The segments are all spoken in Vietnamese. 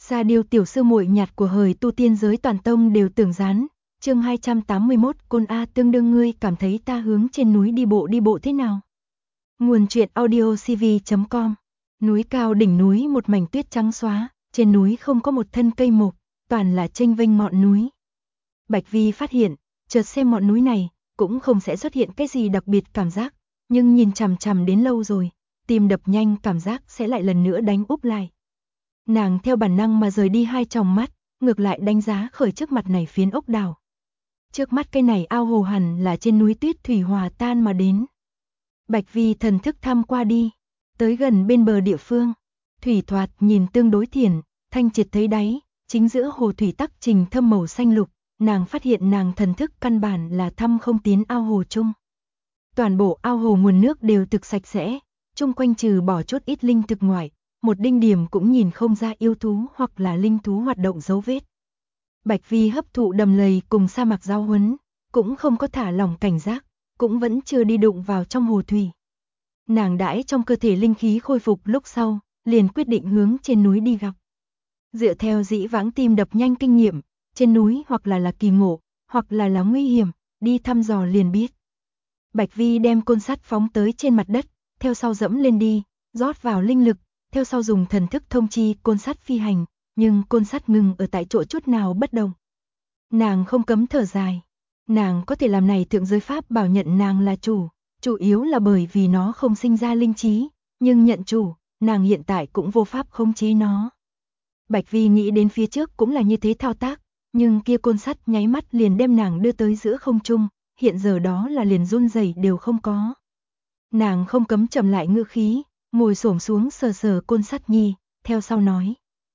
Sa Điêu tiểu sư muội nhạt của hời tu tiên giới toàn tông đều tưởng gián. Chương 281, Côn A tương đương ngươi cảm thấy ta hướng trên núi đi bộ thế nào? Nguồn truyện audio cv.com. Núi cao đỉnh núi một mảnh tuyết trắng xóa, trên núi không có một thân cây mộc, toàn là chênh vênh ngọn núi. Bạch Vi phát hiện, chợt xem ngọn núi này, cũng không sẽ xuất hiện cái gì đặc biệt cảm giác, nhưng nhìn chằm chằm đến lâu rồi, tim đập nhanh cảm giác sẽ lại lần nữa đánh úp lại. Nàng theo bản năng mà rời đi hai tròng mắt, ngược lại đánh giá khởi trước mặt này phiến ốc đảo. Trước mắt cây này ao hồ hẳn là trên núi tuyết thủy hòa tan mà đến. Bạch Vi thần thức thăm qua đi, tới gần bên bờ địa phương, thủy thoạt nhìn tương đối thiển, thanh triệt thấy đáy, chính giữa hồ thủy tắc trình thâm màu xanh lục, nàng phát hiện nàng thần thức căn bản là thăm không tiến ao hồ chung. Toàn bộ ao hồ nguồn nước đều thực sạch sẽ, chung quanh trừ bỏ chút ít linh thực ngoại, một đinh điểm cũng nhìn không ra yêu thú hoặc là linh thú hoạt động dấu vết. Bạch Vi hấp thụ đầm lầy cùng sa mạc giao huấn, cũng không có thả lỏng cảnh giác, cũng vẫn chưa đi đụng vào trong hồ thủy. Nàng đãi trong cơ thể linh khí khôi phục lúc sau, liền quyết định hướng trên núi đi gặp. Dựa theo dĩ vãng tim đập nhanh kinh nghiệm, trên núi hoặc là kỳ ngộ, hoặc là nguy hiểm, đi thăm dò liền biết. Bạch Vi đem côn sắt phóng tới trên mặt đất, theo sau dẫm lên đi, rót vào linh lực, theo sau dùng thần thức thông chi côn sắt phi hành, nhưng côn sắt ngừng ở tại chỗ chút nào bất động. Nàng không cấm thở dài, nàng có thể làm này thượng giới pháp bảo nhận nàng là chủ yếu là bởi vì nó không sinh ra linh trí, nhưng nhận chủ, nàng hiện tại cũng vô pháp khống chế nó. Bạch Vi nghĩ đến phía trước cũng là như thế thao tác, nhưng kia côn sắt nháy mắt liền đem nàng đưa tới giữa không trung, hiện giờ đó là liền run rẩy đều không có. Nàng không cấm trầm lại ngữ khí, ngồi xổm xuống sờ sờ côn sắt nhi, theo sau nói.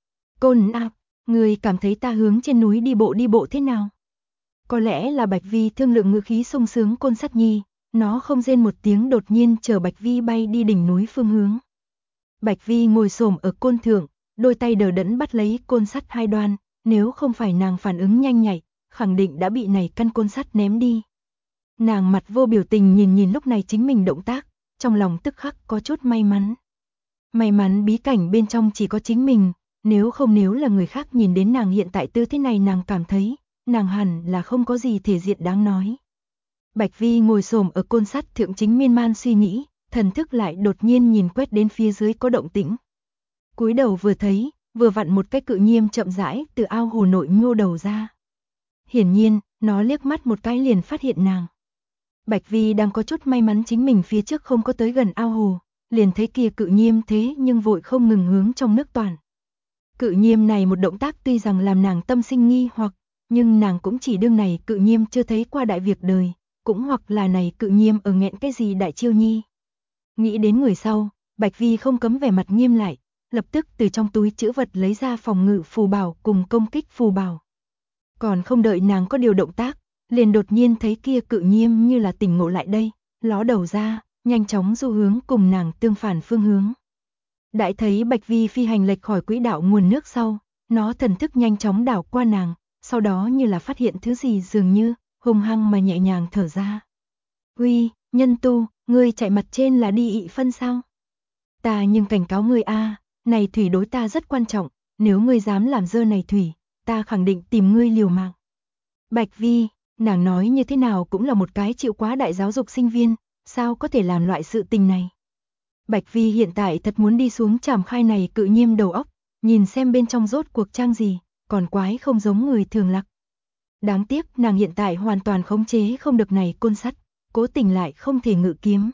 Côn A, người cảm thấy ta hướng trên núi đi bộ thế nào? Có lẽ là Bạch Vi thương lượng ngữ khí sung sướng côn sắt nhi, nó không rên một tiếng đột nhiên chở Bạch Vi bay đi đỉnh núi phương hướng. Bạch Vi ngồi xổm ở côn thượng, đôi tay đờ đẫn bắt lấy côn sắt hai đoan, nếu không phải nàng phản ứng nhanh nhạy, khẳng định đã bị này căn côn sắt ném đi. Nàng mặt vô biểu tình nhìn lúc này chính mình động tác, trong lòng tức khắc có chút may mắn. May mắn bí cảnh bên trong chỉ có chính mình, nếu là người khác nhìn đến nàng hiện tại tư thế này nàng cảm thấy, nàng hẳn là không có gì thể diện đáng nói. Bạch Vi ngồi xổm ở côn sắt thượng chính miên man suy nghĩ, thần thức lại đột nhiên nhìn quét đến phía dưới có động tĩnh. Cúi đầu vừa thấy, vừa vặn một cái cự nhiêm chậm rãi từ ao hồ nội nhô đầu ra. Hiển nhiên, nó liếc mắt một cái liền phát hiện nàng. Bạch Vi đang có chút may mắn chính mình phía trước không có tới gần ao hồ, liền thấy kia cự nhiêm thế nhưng vội không ngừng hướng trong nước toàn. Cự nhiêm này một động tác tuy rằng làm nàng tâm sinh nghi hoặc, nhưng nàng cũng chỉ đương này cự nhiêm chưa thấy qua đại việc đời, cũng hoặc là này cự nhiêm ở nghẹn cái gì đại chiêu nhi. Nghĩ đến người sau, Bạch Vi không cấm vẻ mặt nghiêm lại, lập tức từ trong túi trữ vật lấy ra phòng ngự phù bảo cùng công kích phù bảo. Còn không đợi nàng có điều động tác, liền đột nhiên thấy kia cự nhiêm như là tỉnh ngộ lại đây, ló đầu ra, nhanh chóng du hướng cùng nàng tương phản phương hướng. Đại thấy Bạch Vi phi hành lệch khỏi quỹ đạo nguồn nước sau, nó thần thức nhanh chóng đảo qua nàng, sau đó như là phát hiện thứ gì dường như, hung hăng mà nhẹ nhàng thở ra. Uy, nhân tu, ngươi chạy mặt trên là đi ị phân sao? Ta nhưng cảnh cáo ngươi a, này thủy đối ta rất quan trọng, nếu ngươi dám làm dơ này thủy, ta khẳng định tìm ngươi liều mạng. Bạch Vi, nàng nói như thế nào cũng là một cái chịu quá đại giáo dục sinh viên, sao có thể làm loại sự tình này. Bạch Vi hiện tại thật muốn đi xuống chảm khai này cự nhiêm đầu óc, nhìn xem bên trong rốt cuộc trang gì, còn quái không giống người thường lặc. Đáng tiếc nàng hiện tại hoàn toàn khống chế không được này côn sắt, cố tình lại không thể ngự kiếm.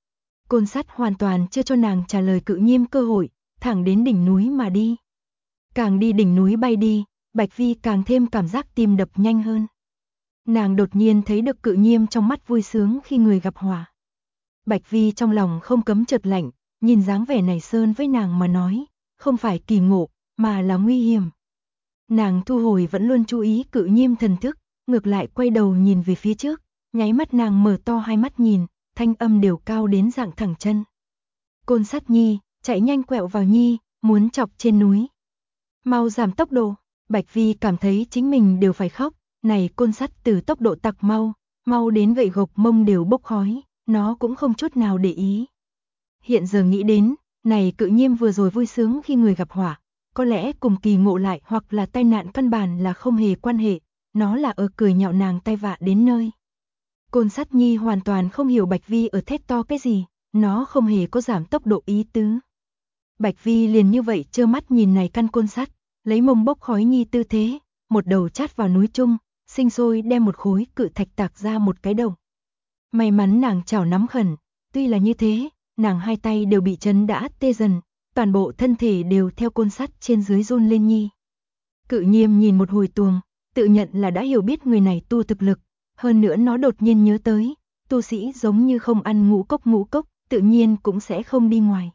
Côn sắt hoàn toàn chưa cho nàng trả lời cự nhiêm cơ hội, thẳng đến đỉnh núi mà đi. Càng đi đỉnh núi bay đi, Bạch Vi càng thêm cảm giác tim đập nhanh hơn. Nàng đột nhiên thấy được cự nhiêm trong mắt vui sướng khi người gặp họa. Bạch Vi trong lòng không cấm chợt lạnh, nhìn dáng vẻ này sơn với nàng mà nói, không phải kỳ ngộ, mà là nguy hiểm. Nàng thu hồi vẫn luôn chú ý cự nhiêm thần thức, ngược lại quay đầu nhìn về phía trước, nháy mắt nàng mở to hai mắt nhìn, thanh âm đều cao đến dạng thẳng chân. Côn sắt nhi, chạy nhanh quẹo vào nhi, muốn chọc trên núi. Mau giảm tốc độ, Bạch Vi cảm thấy chính mình đều phải khóc, này côn sắt từ tốc độ tặc mau đến gậy gộc mông đều bốc khói, nó cũng không chút nào để ý. Hiện giờ nghĩ đến, này cự nhiêm vừa rồi vui sướng khi người gặp họa, có lẽ cùng kỳ ngộ lại hoặc là tai nạn căn bản là không hề quan hệ, nó là ở cười nhạo nàng tai vạ đến nơi. Côn Sắt Nhi hoàn toàn không hiểu Bạch Vi ở thét to cái gì, nó không hề có giảm tốc độ ý tứ. Bạch Vi liền như vậy trơ mắt nhìn này căn côn sắt, lấy mông bốc khói nhi tư thế, một đầu chát vào núi chung, sinh sôi đem một khối cự thạch tạc ra một cái động. May mắn nàng chảo nắm khẩn, tuy là như thế, nàng hai tay đều bị chấn đã tê dần, toàn bộ thân thể đều theo côn sắt trên dưới run lên nhi. Cự Nhiêm nhìn một hồi tuồng, tự nhận là đã hiểu biết người này tu thực lực, hơn nữa nó đột nhiên nhớ tới, tu sĩ giống như không ăn ngũ cốc, tự nhiên cũng sẽ không đi ngoài.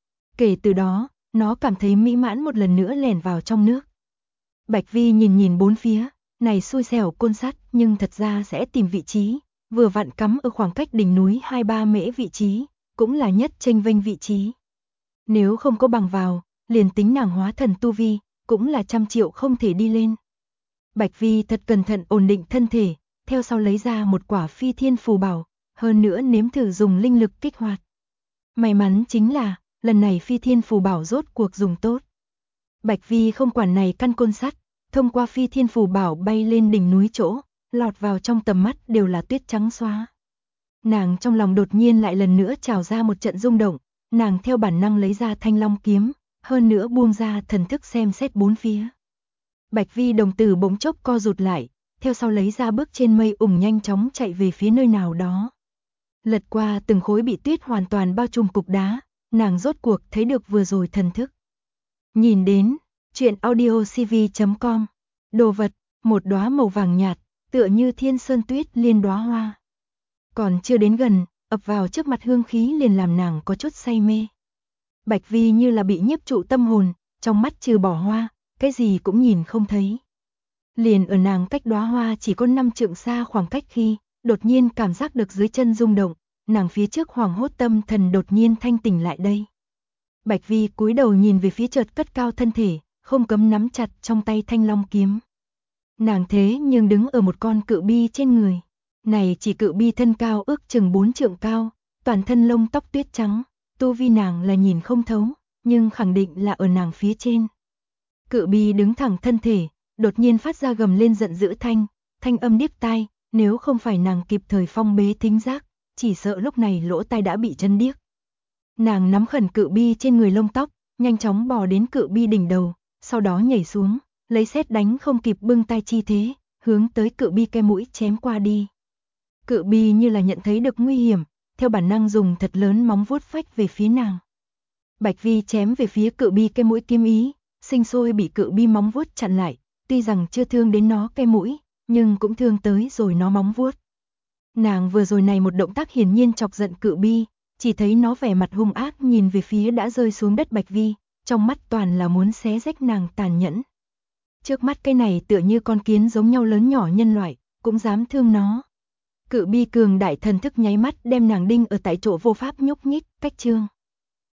Kể từ đó, nó cảm thấy mỹ mãn một lần nữa lẻn vào trong nước. Bạch Vi nhìn nhìn bốn phía, này xui xẻo côn sắt nhưng thật ra sẽ tìm vị trí, vừa vặn cắm ở khoảng cách đỉnh núi 2-3 mễ vị trí, cũng là nhất chênh vênh vị trí. Nếu không có bằng vào, liền tính nàng hóa thần tu vi, cũng là 100 triệu không thể đi lên. Bạch Vi thật cẩn thận ổn định thân thể, theo sau lấy ra một quả phi thiên phù bảo, hơn nữa nếm thử dùng linh lực kích hoạt. May mắn chính là, lần này phi thiên phù bảo rốt cuộc dùng tốt. Bạch Vi không quản này căn côn sắt, thông qua phi thiên phù bảo bay lên đỉnh núi chỗ, lọt vào trong tầm mắt đều là tuyết trắng xóa. Nàng trong lòng đột nhiên lại lần nữa trào ra một trận rung động, nàng theo bản năng lấy ra thanh long kiếm, hơn nữa buông ra thần thức xem xét bốn phía. Bạch Vi đồng tử bỗng chốc co rụt lại, theo sau lấy ra bước trên mây nhanh chóng chạy về phía nơi nào đó. Lật qua từng khối bị tuyết hoàn toàn bao trùm cục đá, nàng rốt cuộc thấy được vừa rồi thần thức. Nhìn đến, truyện audiocv.com, đồ vật, một đóa màu vàng nhạt, tựa như thiên sơn tuyết liên đóa hoa. Còn chưa đến gần, ập vào trước mặt hương khí liền làm nàng có chút say mê. Bạch Vi như là bị nhiếp trụ tâm hồn, trong mắt trừ bỏ hoa, cái gì cũng nhìn không thấy. Liền ở nàng cách đóa hoa chỉ có 5 trượng xa khoảng cách khi, đột nhiên cảm giác được dưới chân rung động, nàng phía trước hoảng hốt tâm thần đột nhiên thanh tỉnh lại đây. Bạch Vi cúi đầu nhìn về phía chợt cất cao thân thể, không cấm nắm chặt trong tay thanh long kiếm. Nàng thế nhưng đứng ở một con cự bi trên người. Này chỉ cự bi thân cao ước chừng 4 trượng cao, toàn thân lông tóc tuyết trắng, tu vi nàng là nhìn không thấu, nhưng khẳng định là ở nàng phía trên. Cự bi đứng thẳng thân thể, đột nhiên phát ra gầm lên giận dữ thanh âm điếc tai, nếu không phải nàng kịp thời phong bế thính giác, chỉ sợ lúc này lỗ tai đã bị chấn điếc. Nàng nắm khẩn cự bi trên người lông tóc, nhanh chóng bò đến cự bi đỉnh đầu, sau đó nhảy xuống, lấy sét đánh không kịp bưng tay chi thế, hướng tới cự bi cái mũi chém qua đi. Cự bi như là nhận thấy được nguy hiểm, theo bản năng dùng thật lớn móng vuốt phách về phía nàng. Bạch Vi chém về phía cự bi cái mũi kiếm ý, sinh sôi bị cự bi móng vuốt chặn lại, tuy rằng chưa thương đến nó cái mũi, nhưng cũng thương tới rồi nó móng vuốt. Nàng vừa rồi này một động tác hiển nhiên chọc giận cự bi, chỉ thấy nó vẻ mặt hung ác nhìn về phía đã rơi xuống đất Bạch Vi, trong mắt toàn là muốn xé rách nàng tàn nhẫn. Trước mắt cái này tựa như con kiến giống nhau lớn nhỏ nhân loại, cũng dám thương nó. Cự bi cường đại thần thức nháy mắt đem nàng đinh ở tại chỗ vô pháp nhúc nhích, cách chương.